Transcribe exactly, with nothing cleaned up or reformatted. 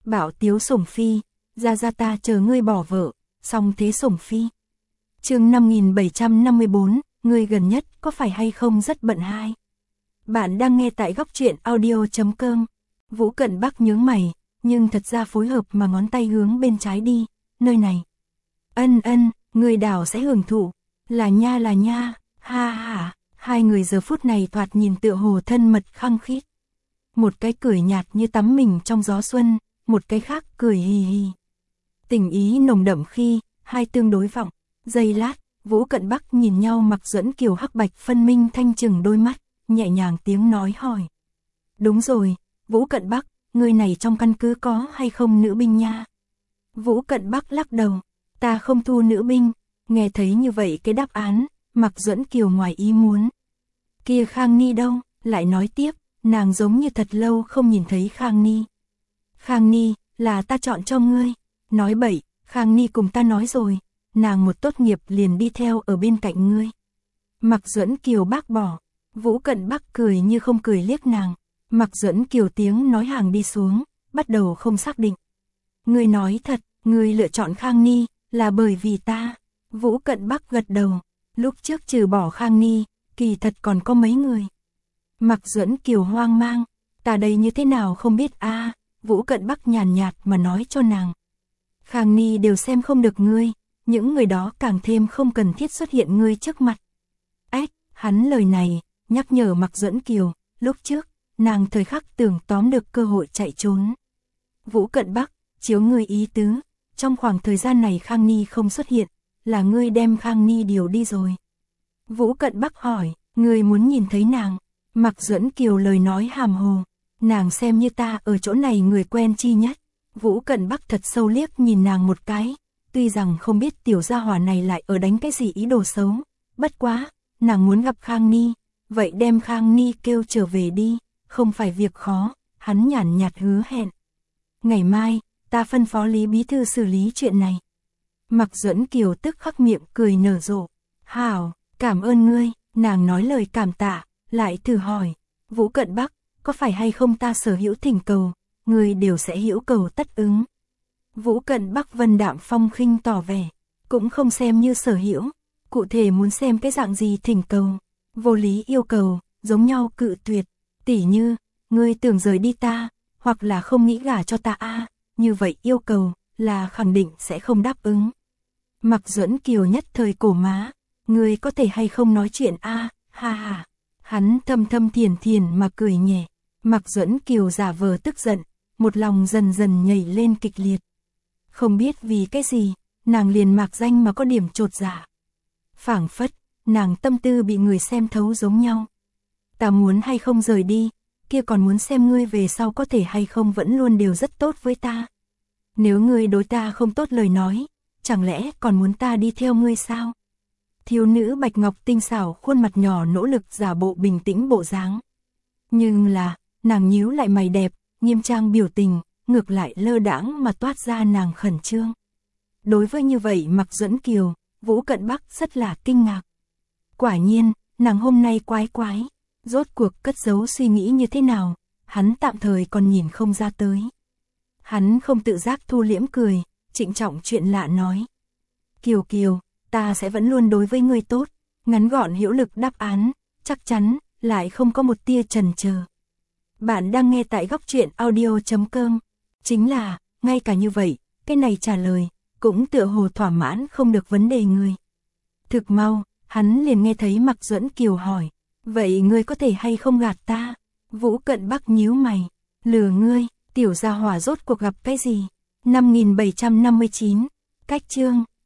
Bảo Tiếu Sủng Phi, ra ra ta chờ ngươi bỏ vợ, xong thế Sủng Phi. Chương năm nghìn bảy trăm năm mươi bốn, ngươi gần nhất có phải hay không rất bận hai. Bạn đang nghe tại góc truyện audio chấm com. Vũ Cận Bắc nhướng mày, nhưng thật ra phối hợp mà ngón tay hướng bên trái đi, nơi này. Ân ân, người đảo sẽ hưởng thụ, là nha là nha, ha ha, hai người giờ phút này thoạt nhìn tựa hồ thân mật khăng khít. Một cái cười nhạt như tắm mình trong gió xuân, một cái khác cười hì hì. Tình ý nồng đậm khi, hai tương đối vọng, giây lát, Vũ Cận Bắc nhìn nhau Mạc Duẫn Kiều hắc bạch phân minh thanh trừng đôi mắt, nhẹ nhàng tiếng nói hỏi. Đúng rồi, Vũ Cận Bắc, người này trong căn cứ có hay không nữ binh nha? Vũ Cận Bắc lắc đầu, ta không thu nữ binh, nghe thấy như vậy cái đáp án, Mạc Duẫn Kiều ngoài ý muốn. Kia Khang Ni đâu, lại nói tiếp, nàng giống như thật lâu không nhìn thấy Khang Ni. Khang Ni, là ta chọn cho ngươi, nói bậy, Khang Ni cùng ta nói rồi, nàng một tốt nghiệp liền đi theo ở bên cạnh ngươi. Mạc Duẫn Kiều bác bỏ, Vũ Cận Bắc cười như không cười liếc nàng, Mạc Duẫn Kiều tiếng nói hàng đi xuống, bắt đầu không xác định. Ngươi nói thật, ngươi lựa chọn Khang Ni, là bởi vì ta. Vũ Cận Bắc gật đầu, lúc trước trừ bỏ Khang Ni, kỳ thật còn có mấy người. Mạc Duẫn Kiều hoang mang, ta đây như thế nào không biết a. À, Vũ Cận Bắc nhàn nhạt mà nói cho nàng. Khang Ni đều xem không được ngươi, những người đó càng thêm không cần thiết xuất hiện ngươi trước mặt. Ách, hắn lời này, nhắc nhở Mạc Duẫn Kiều, lúc trước, nàng thời khắc tưởng tóm được cơ hội chạy trốn. Vũ Cận Bắc, chiếu ngươi ý tứ, trong khoảng thời gian này Khang Ni không xuất hiện, là ngươi đem Khang Ni điều đi rồi. Vũ Cận Bắc hỏi, ngươi muốn nhìn thấy nàng? Mạc Duẫn Kiều lời nói hàm hồ, nàng xem như ta ở chỗ này người quen chi nhất. Vũ Cận Bắc thật sâu liếc nhìn nàng một cái, tuy rằng không biết tiểu gia hỏa này lại ở đánh cái gì ý đồ xấu, bất quá, nàng muốn gặp Khang Ni, vậy đem Khang Ni kêu trở về đi, không phải việc khó, hắn nhàn nhạt hứa hẹn. Ngày mai, ta phân phó Lý Bí Thư xử lý chuyện này. Mạc Duẫn Kiều tức khắc miệng cười nở rộ, hảo, cảm ơn ngươi, nàng nói lời cảm tạ, lại thử hỏi, Vũ Cận Bắc, có phải hay không ta sở hữu thỉnh cầu, ngươi đều sẽ hữu cầu tất ứng. Vũ Cận Bắc vân đạm phong khinh tỏ vẻ, cũng không xem như sở hữu, cụ thể muốn xem cái dạng gì thỉnh cầu, vô lý yêu cầu, giống nhau cự tuyệt, tỉ như, ngươi tưởng rời đi ta, hoặc là không nghĩ gả cho ta a, à, như vậy yêu cầu, là khẳng định sẽ không đáp ứng. Mạc Duẫn Kiều nhất thời cổ má, ngươi có thể hay không nói chuyện a, à, ha ha. Hắn thâm thâm thiền thiền mà cười nhẹ, Mạc Duẫn Kiều giả vờ tức giận, một lòng dần dần nhảy lên kịch liệt. Không biết vì cái gì, nàng liền mạc danh mà có điểm chột dạ. Phảng phất, nàng tâm tư bị người xem thấu giống nhau. Ta muốn hay không rời đi, kia còn muốn xem ngươi về sau có thể hay không vẫn luôn đều rất tốt với ta. Nếu ngươi đối ta không tốt lời nói, chẳng lẽ còn muốn ta đi theo ngươi sao? Thiếu nữ Bạch Ngọc tinh xảo khuôn mặt nhỏ nỗ lực giả bộ bình tĩnh bộ dáng. Nhưng là, nàng nhíu lại mày đẹp, nghiêm trang biểu tình, ngược lại lơ đãng mà toát ra nàng khẩn trương. Đối với như vậy Mạc Duẫn Kiều, Vũ Cận Bắc rất là kinh ngạc. Quả nhiên, nàng hôm nay quái quái, rốt cuộc cất giấu suy nghĩ như thế nào, hắn tạm thời còn nhìn không ra tới. Hắn không tự giác thu liễm cười, trịnh trọng chuyện lạ nói. Kiều Kiều, ta sẽ vẫn luôn đối với ngươi tốt, ngắn gọn hữu lực đáp án, chắc chắn, lại không có một tia chần chờ. Bạn đang nghe tại góc truyện audio chấm com. Chính là, ngay cả như vậy, cái này trả lời, cũng tựa hồ thỏa mãn không được vấn đề người. Thực mau, hắn liền nghe thấy Mạc Duẫn Kiều hỏi, vậy ngươi có thể hay không gạt ta? Vũ Cận Bắc nhíu mày, lừa ngươi, tiểu gia hỏa rốt cuộc gặp cái gì? năm nghìn bảy trăm năm mươi chín, cách chương.